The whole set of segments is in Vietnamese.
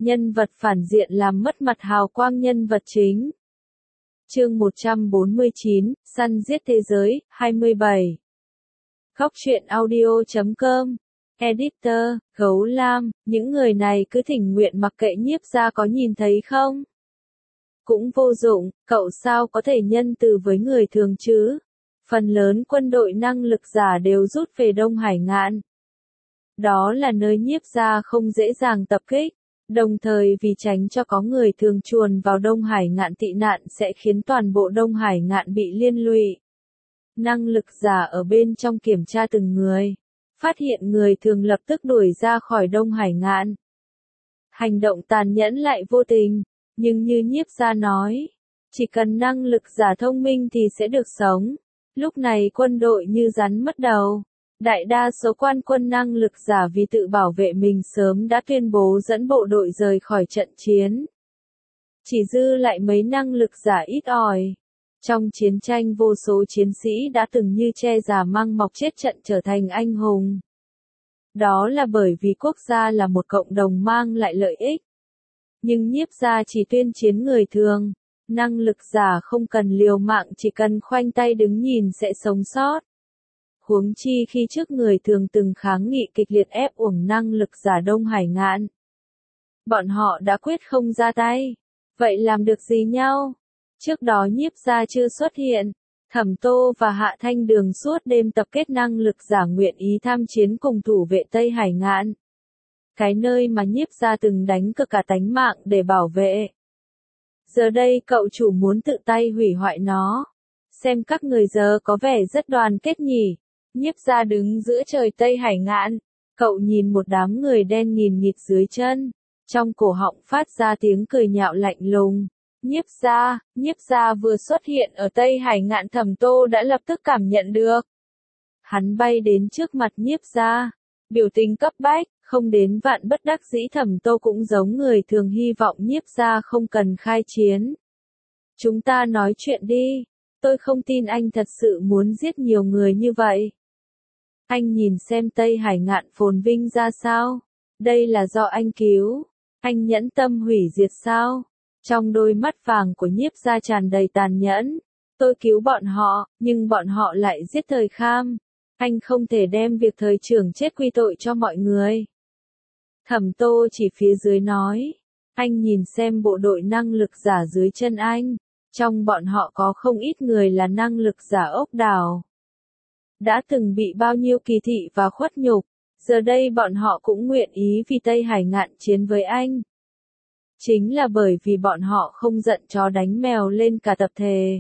nhân vật phản diện làm mất mặt hào quang nhân vật chính. Chương 149, săn giết thế giới, 27. Góc truyện audio.com. Editor, Gấu Lam, những người này cứ thỉnh nguyện mặc kệ Nhiếp gia có nhìn thấy không? Cũng vô dụng, cậu sao có thể nhân từ với người thường chứ? Phần lớn quân đội năng lực giả đều rút về Đông Hải Ngạn. Đó là nơi Nhiếp gia không dễ dàng tập kích, đồng thời vì tránh cho có người thường chuồn vào Đông Hải Ngạn tị nạn sẽ khiến toàn bộ Đông Hải Ngạn bị liên lụy. Năng lực giả ở bên trong kiểm tra từng người, phát hiện người thường lập tức đuổi ra khỏi Đông Hải Ngạn. Hành động tàn nhẫn lại vô tình, nhưng như Nhiếp gia nói, chỉ cần năng lực giả thông minh thì sẽ được sống. Lúc này quân đội như rắn mất đầu. Đại đa số quan quân năng lực giả vì tự bảo vệ mình sớm đã tuyên bố dẫn bộ đội rời khỏi trận chiến. Chỉ dư lại mấy năng lực giả ít ỏi. Trong chiến tranh vô số chiến sĩ đã từng như tre già măng mọc chết trận trở thành anh hùng. Đó là bởi vì quốc gia là một cộng đồng mang lại lợi ích. Nhưng Nhiếp gia chỉ tuyên chiến người thường. Năng lực giả không cần liều mạng, chỉ cần khoanh tay đứng nhìn sẽ sống sót. Huống chi khi trước người thường từng kháng nghị kịch liệt ép uổng năng lực giả Đông Hải Ngạn. Bọn họ đã quyết không ra tay. Vậy làm được gì nhau? Trước đó Nhiếp gia chưa xuất hiện. Thẩm Tô và Hạ Thanh Đường suốt đêm tập kết năng lực giả nguyện ý tham chiến cùng thủ vệ Tây Hải Ngạn. Cái nơi mà Nhiếp gia từng đánh cược cả tánh mạng để bảo vệ. Giờ đây cậu chủ muốn tự tay hủy hoại nó. Xem các người giờ có vẻ rất đoàn kết nhỉ. Nhiếp gia đứng giữa trời Tây Hải Ngạn. Cậu nhìn một đám người đen nghìn nghịt dưới chân. Trong cổ họng phát ra tiếng cười nhạo lạnh lùng. Nhiếp gia vừa xuất hiện ở Tây Hải Ngạn, Thẩm Tô đã lập tức cảm nhận được. Hắn bay đến trước mặt Nhiếp gia. Biểu tình cấp bách, không đến vạn bất đắc dĩ, Thẩm Tô cũng giống người thường hy vọng Nhiếp gia không cần khai chiến. Chúng ta nói chuyện đi. Tôi không tin anh thật sự muốn giết nhiều người như vậy. Anh nhìn xem Tây Hải Ngạn phồn vinh ra sao? Đây là do anh cứu. Anh nhẫn tâm hủy diệt sao? Trong đôi mắt vàng của Nhiếp gia tràn đầy tàn nhẫn. Tôi cứu bọn họ, nhưng bọn họ lại giết Thời Kham. Anh không thể đem việc thời trưởng chết quy tội cho mọi người. Thẩm Tô chỉ phía dưới nói. Anh nhìn xem bộ đội năng lực giả dưới chân anh. Trong bọn họ có không ít người là năng lực giả ốc đảo. Đã từng bị bao nhiêu kỳ thị và khuất nhục. Giờ đây bọn họ cũng nguyện ý vì Tây Hải Ngạn chiến với anh. Chính là bởi vì bọn họ không giận chó đánh mèo lên cả tập thể.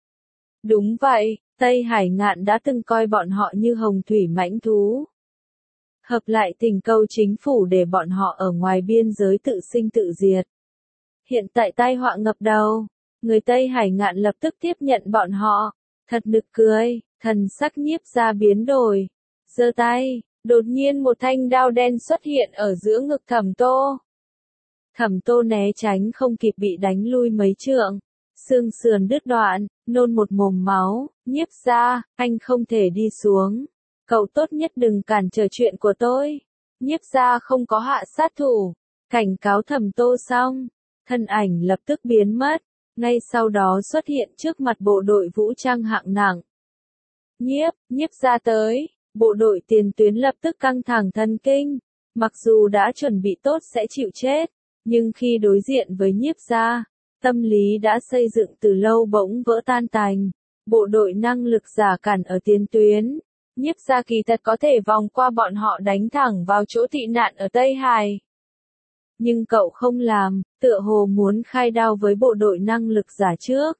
Đúng vậy, Tây Hải Ngạn đã từng coi bọn họ như hồng thủy mãnh thú. Hợp lại tình cầu chính phủ để bọn họ ở ngoài biên giới tự sinh tự diệt. Hiện tại tai họa ngập đầu, người Tây Hải Ngạn lập tức tiếp nhận bọn họ. Thật nực cười, thần sắc Nhiếp gia biến đổi. Giơ tay, đột nhiên một thanh đao đen xuất hiện ở giữa ngực Thẩm Tô. Thẩm Tô né tránh không kịp bị đánh lui mấy trượng. Xương sườn đứt đoạn, nôn một mồm máu. Nhiếp gia, anh không thể đi xuống. Cậu tốt nhất đừng cản trở chuyện của tôi. Nhiếp gia không có hạ sát thủ. Cảnh cáo Thẩm Tô xong, thân ảnh lập tức biến mất. Ngay sau đó xuất hiện trước mặt bộ đội vũ trang hạng nặng. Nhiếp gia tới. Bộ đội tiền tuyến lập tức căng thẳng thần kinh. Mặc dù đã chuẩn bị tốt sẽ chịu chết, nhưng khi đối diện với Nhiếp gia, tâm lý đã xây dựng từ lâu bỗng vỡ tan tành. Bộ đội năng lực giả cản ở tiền tuyến. Nhiếp gia kỳ thật có thể vòng qua bọn họ đánh thẳng vào chỗ tị nạn ở Tây Hải. Nhưng cậu không làm, tựa hồ muốn khai đao với bộ đội năng lực giả trước.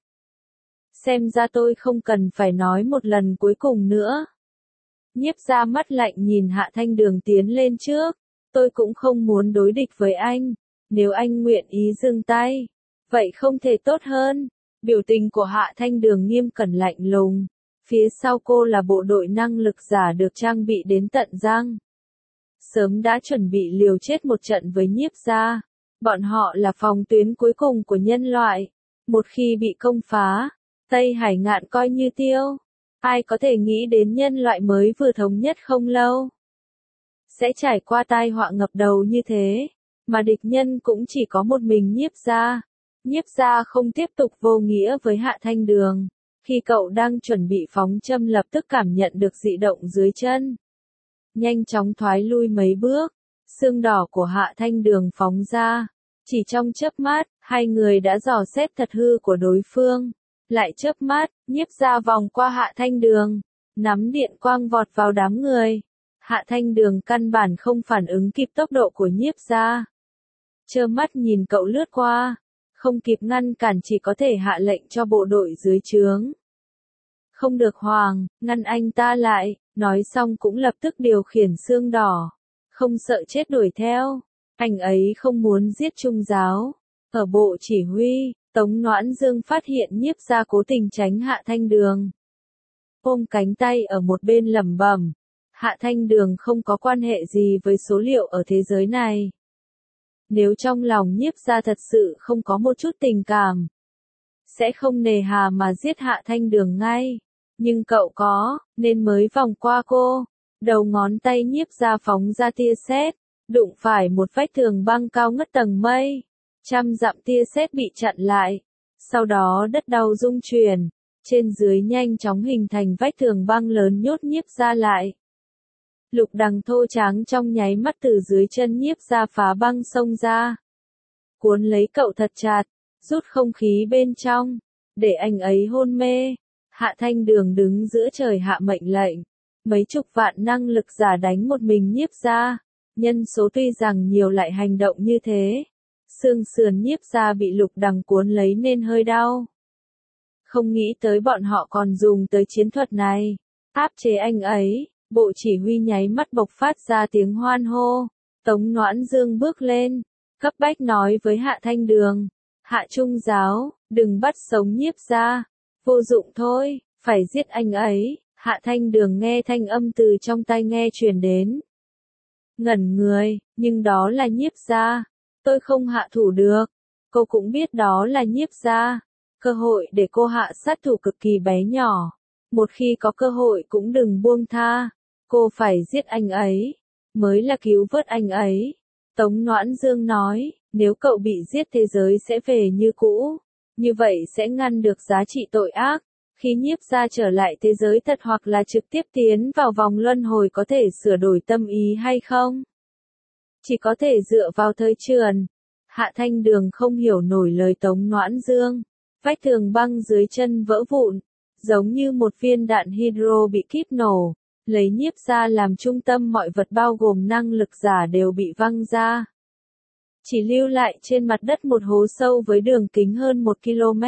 Xem ra tôi không cần phải nói một lần cuối cùng nữa. Nhiếp gia mắt lạnh nhìn Hạ Thanh Đường tiến lên trước. Tôi cũng không muốn đối địch với anh. Nếu anh nguyện ý dừng tay, vậy không thể tốt hơn. Biểu tình của Hạ Thanh Đường nghiêm cẩn lạnh lùng. Phía sau cô là bộ đội năng lực giả được trang bị đến tận răng. Sớm đã chuẩn bị liều chết một trận với Nhiếp gia. Bọn họ là phòng tuyến cuối cùng của nhân loại. Một khi bị công phá, Tây Hải Ngạn coi như tiêu. Ai có thể nghĩ đến nhân loại mới vừa thống nhất không lâu sẽ trải qua tai họa ngập đầu như thế. mà địch nhân cũng chỉ có một mình Nhiếp gia. Nhiếp gia không tiếp tục vô nghĩa với Hạ Thanh Đường. Khi cậu đang chuẩn bị phóng châm lập tức cảm nhận được dị động dưới chân. Nhanh chóng thoái lui mấy bước, xương đỏ của Hạ Thanh Đường phóng ra. Chỉ trong chớp mắt, hai người đã dò xét thật hư của đối phương. Lại chớp mắt, Nhiếp gia vòng qua Hạ Thanh Đường, nắm điện quang vọt vào đám người. Hạ Thanh Đường căn bản không phản ứng kịp tốc độ của Nhiếp gia. Trơ mắt nhìn cậu lướt qua, không kịp ngăn cản chỉ có thể hạ lệnh cho bộ đội dưới trướng. Không được Hoàng, ngăn anh ta lại, nói xong cũng lập tức điều khiển xương đỏ. Không sợ chết đuổi theo, anh ấy không muốn giết Trung giáo. Ở bộ chỉ huy, Tống Noãn Dương phát hiện Nhiếp gia cố tình tránh Hạ Thanh Đường. Ôm cánh tay ở một bên lẩm bẩm, Hạ Thanh Đường không có quan hệ gì với số liệu ở thế giới này. Nếu trong lòng Nhiếp gia thật sự không có một chút tình cảm, sẽ không nề hà mà giết Hạ Thanh Đường ngay. Nhưng cậu có, nên mới vòng qua cô. Đầu ngón tay Nhiếp gia phóng ra tia sét, đụng phải một vách tường băng cao ngất tầng mây. Trăm dặm tia sét bị chặn lại. Sau đó đất đau rung chuyển, trên dưới nhanh chóng hình thành vách tường băng lớn nhốt Nhiếp gia lại. Lục Đằng thô tráng trong nháy mắt từ dưới chân Nhiếp gia phá băng xông ra. Cuốn lấy cậu thật chặt, rút không khí bên trong, để anh ấy hôn mê. Hạ Thanh Đường đứng giữa trời hạ mệnh lệnh. Mấy chục vạn năng lực giả đánh một mình Nhiếp gia. Nhân số tuy rằng nhiều lại hành động như thế. Xương sườn Nhiếp gia bị Lục Đằng cuốn lấy nên hơi đau. Không nghĩ tới bọn họ còn dùng tới chiến thuật này. Áp chế anh ấy, bộ chỉ huy nháy mắt bộc phát ra tiếng hoan hô. Tống Noãn Dương bước lên, cấp bách nói với Hạ Thanh Đường. Hạ Trung giáo, đừng bắt sống Nhiếp gia. Vô dụng thôi, phải giết anh ấy. Hạ Thanh Đường nghe thanh âm từ trong tai nghe truyền đến. Ngẩn người, nhưng đó là Nhiếp gia. Tôi không hạ thủ được. Cô cũng biết đó là Nhiếp gia. Cơ hội để cô hạ sát thủ cực kỳ bé nhỏ. Một khi có cơ hội cũng đừng buông tha. Cô phải giết anh ấy, mới là cứu vớt anh ấy. Tống Noãn Dương nói, nếu cậu bị giết thế giới sẽ về như cũ. Như vậy sẽ ngăn được giá trị tội ác. Khi Nhiếp gia trở lại thế giới thật hoặc là trực tiếp tiến vào vòng luân hồi có thể sửa đổi tâm ý hay không? Chỉ có thể dựa vào thời trường. Hạ Thanh Đường không hiểu nổi lời Tống Noãn Dương. Vách tường băng dưới chân vỡ vụn, giống như một viên đạn hydro bị kíp nổ. Lấy Nhiếp gia làm trung tâm mọi vật bao gồm năng lực giả đều bị văng ra. Chỉ lưu lại trên mặt đất một hố sâu với đường kính hơn 1 km.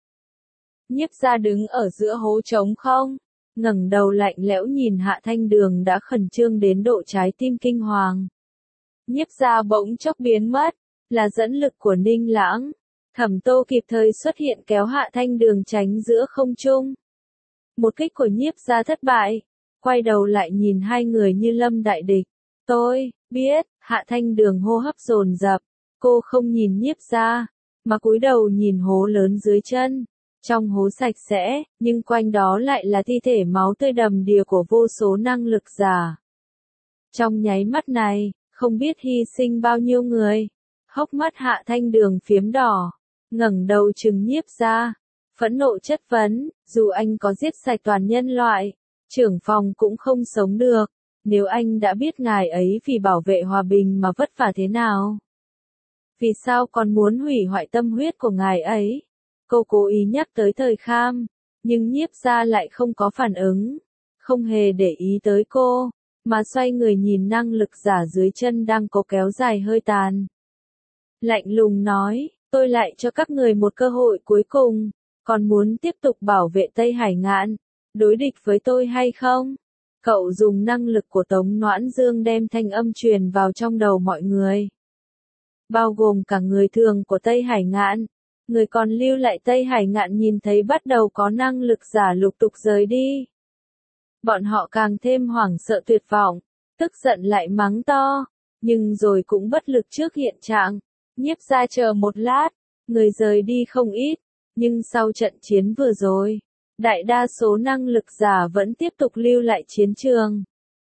Nhiếp gia đứng ở giữa hố trống không, ngẩng đầu lạnh lẽo nhìn Hạ Thanh Đường đã khẩn trương đến độ trái tim kinh hoàng. Nhiếp gia bỗng chốc biến mất, là dẫn lực của Ninh Lãng. Thẩm Tô kịp thời xuất hiện kéo Hạ Thanh Đường tránh giữa không trung. Một kích của Nhiếp gia thất bại, quay đầu lại nhìn hai người như lâm đại địch. Tôi biết, Hạ Thanh Đường hô hấp dồn dập, cô không nhìn Nhiếp gia, mà cúi đầu nhìn hố lớn dưới chân. Trong hố sạch sẽ, nhưng quanh đó lại là thi thể máu tươi đầm đìa của vô số năng lực giả. Trong nháy mắt này, không biết hy sinh bao nhiêu người. Hốc mắt Hạ Thanh Đường phiếm đỏ, ngẩng đầu trừng Nhiếp gia, phẫn nộ chất vấn, dù anh có giết sạch toàn nhân loại, trưởng phòng cũng không sống được. Nếu anh đã biết ngài ấy vì bảo vệ hòa bình mà vất vả thế nào, vì sao còn muốn hủy hoại tâm huyết của ngài ấy? Cô cố ý nhắc tới thời Kham, nhưng Nhiếp gia lại không có phản ứng, không hề để ý tới cô, mà xoay người nhìn năng lực giả dưới chân đang cố kéo dài hơi tàn. Lạnh lùng nói, tôi lại cho các người một cơ hội cuối cùng, còn muốn tiếp tục bảo vệ Tây Hải Ngạn, đối địch với tôi hay không? Cậu dùng năng lực của Tống Noãn Dương đem thanh âm truyền vào trong đầu mọi người. Bao gồm cả người thường của Tây Hải Ngạn. Người còn lưu lại Tây Hải Ngạn nhìn thấy bắt đầu có năng lực giả lục tục rời đi. Bọn họ càng thêm hoảng sợ tuyệt vọng, tức giận lại mắng to, nhưng rồi cũng bất lực trước hiện trạng. Nhiếp gia chờ một lát, người rời đi không ít, nhưng sau trận chiến vừa rồi, đại đa số năng lực giả vẫn tiếp tục lưu lại chiến trường.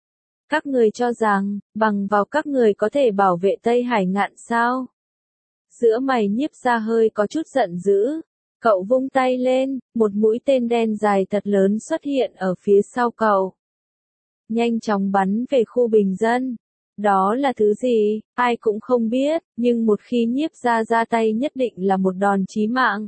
Các người cho rằng, bằng vào các người có thể bảo vệ Tây Hải Ngạn sao? Giữa mày Nhiếp Gia hơi có chút giận dữ. Cậu vung tay lên, một mũi tên đen dài thật lớn xuất hiện ở phía sau cậu. Nhanh chóng bắn về khu bình dân. Đó là thứ gì, ai cũng không biết, nhưng một khi Nhiếp Gia ra tay nhất định là một đòn chí mạng.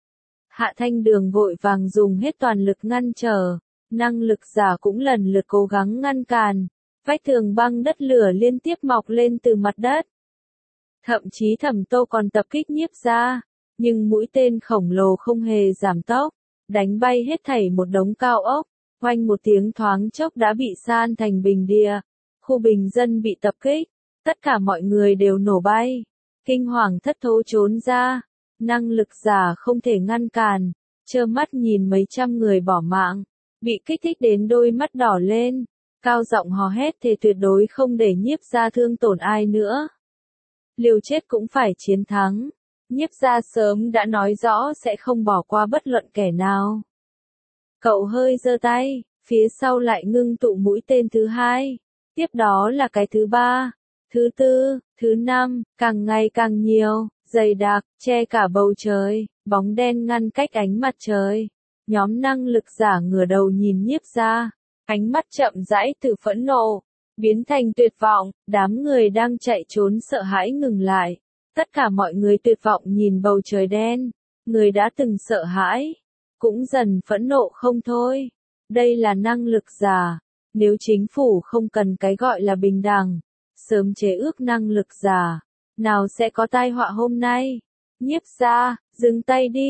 Hạ Thanh Đường vội vàng dùng hết toàn lực ngăn trở, năng lực giả cũng lần lượt cố gắng ngăn cản. Vách tường băng đất lửa liên tiếp mọc lên từ mặt đất. Thậm chí Thẩm Tô còn tập kích Nhiếp Gia, nhưng mũi tên khổng lồ không hề giảm tốc, đánh bay hết thảy một đống cao ốc, oanh một tiếng thoáng chốc đã bị san thành bình địa. Khu bình dân bị tập kích, tất cả mọi người đều nổ bay, kinh hoàng thất thố trốn ra, năng lực giả không thể ngăn cản, trơ mắt nhìn mấy trăm người bỏ mạng, bị kích thích đến đôi mắt đỏ lên, cao giọng hò hét thề tuyệt đối không để Nhiếp Gia thương tổn ai nữa. Liều chết cũng phải chiến thắng, Nhiếp Gia sớm đã nói rõ sẽ không bỏ qua bất luận kẻ nào. Cậu hơi giơ tay, phía sau lại ngưng tụ mũi tên thứ hai. Tiếp đó là cái thứ ba, thứ tư, thứ năm, càng ngày càng nhiều, dày đặc, che cả bầu trời, bóng đen ngăn cách ánh mặt trời. Nhóm năng lực giả ngửa đầu nhìn Nhiếp Gia, ánh mắt chậm rãi từ phẫn nộ, biến thành tuyệt vọng, đám người đang chạy trốn sợ hãi ngừng lại. Tất cả mọi người tuyệt vọng nhìn bầu trời đen, người đã từng sợ hãi, cũng dần phẫn nộ không thôi. Đây là năng lực giả. Nếu chính phủ không cần cái gọi là bình đẳng, sớm chế ước năng lực giả, nào sẽ có tai họa hôm nay. Nhiếp Gia, dừng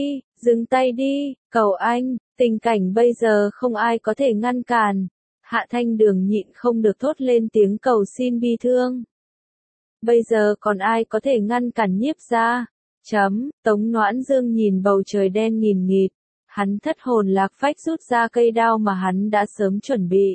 tay đi, cầu anh, tình cảnh bây giờ không ai có thể ngăn cản. Hạ Thanh Đường nhịn không được thốt lên tiếng cầu xin bi thương. Bây giờ còn ai có thể ngăn cản Nhiếp Gia? Tống Noãn Dương nhìn bầu trời đen nghìn nghịt, hắn thất hồn lạc phách rút ra cây đao mà hắn đã sớm chuẩn bị.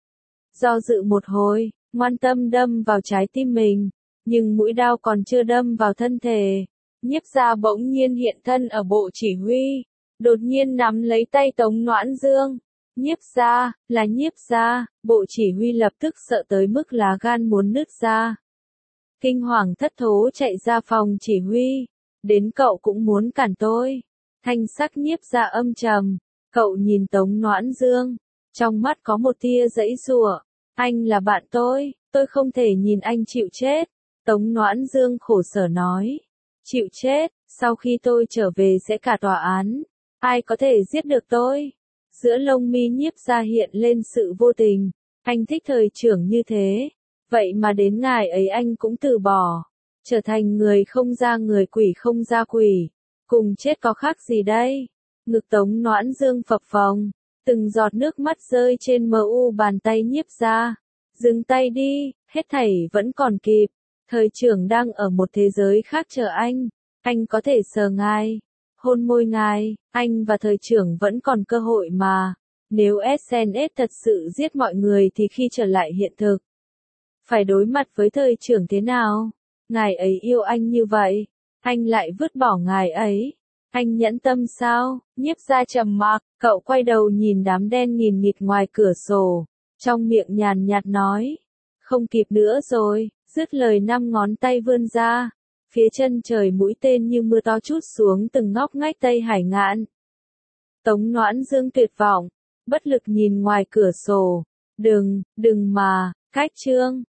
Do dự một hồi, ngoan tâm đâm vào trái tim mình, nhưng mũi đao còn chưa đâm vào thân thể. Nhiếp Gia bỗng nhiên hiện thân ở bộ chỉ huy, đột nhiên nắm lấy tay Tống Noãn Dương. Nhiếp Gia, là Nhiếp Gia, bộ chỉ huy lập tức sợ tới mức lá gan muốn nứt ra. Kinh hoàng thất thố chạy ra phòng chỉ huy, đến cậu cũng muốn cản tôi. Thanh sắc Nhiếp Gia âm trầm, cậu nhìn Tống Noãn Dương, trong mắt có một tia giãy giụa. Anh là bạn tôi không thể nhìn anh chịu chết. Tống Noãn Dương khổ sở nói. Chịu chết, sau khi tôi trở về sẽ cả tòa án. Ai có thể giết được tôi? Giữa lông mi Nhiếp Gia hiện lên sự vô tình. Anh thích thời trưởng như thế. Vậy mà đến ngày ấy anh cũng từ bỏ. Trở thành người không ra người, quỷ không ra quỷ. Cùng chết có khác gì đây? Ngực Tống Noãn Dương phập phồng. Từng giọt nước mắt rơi trên mu bàn tay Nhiếp Gia. Dừng tay đi, hết thảy vẫn còn kịp. Thời trưởng đang ở một thế giới khác chờ anh có thể sờ ngài, hôn môi ngài, anh và thời trưởng vẫn còn cơ hội mà. Nếu SNS thật sự giết mọi người thì khi trở lại hiện thực, phải đối mặt với thời trưởng thế nào? Ngài ấy yêu anh như vậy, anh lại vứt bỏ ngài ấy. Anh nhẫn tâm sao? Nhiếp Gia trầm mặc, cậu quay đầu nhìn đám đen nghìn nghịt ngoài cửa sổ, trong miệng nhàn nhạt nói. Không kịp nữa rồi, dứt lời 5 ngón tay vươn ra. Phía chân trời mũi tên như mưa to trút xuống từng ngóc ngách Tây Hải Ngạn. Tống Noãn Dương tuyệt vọng, bất lực nhìn ngoài cửa sổ. Đừng mà, cách chương.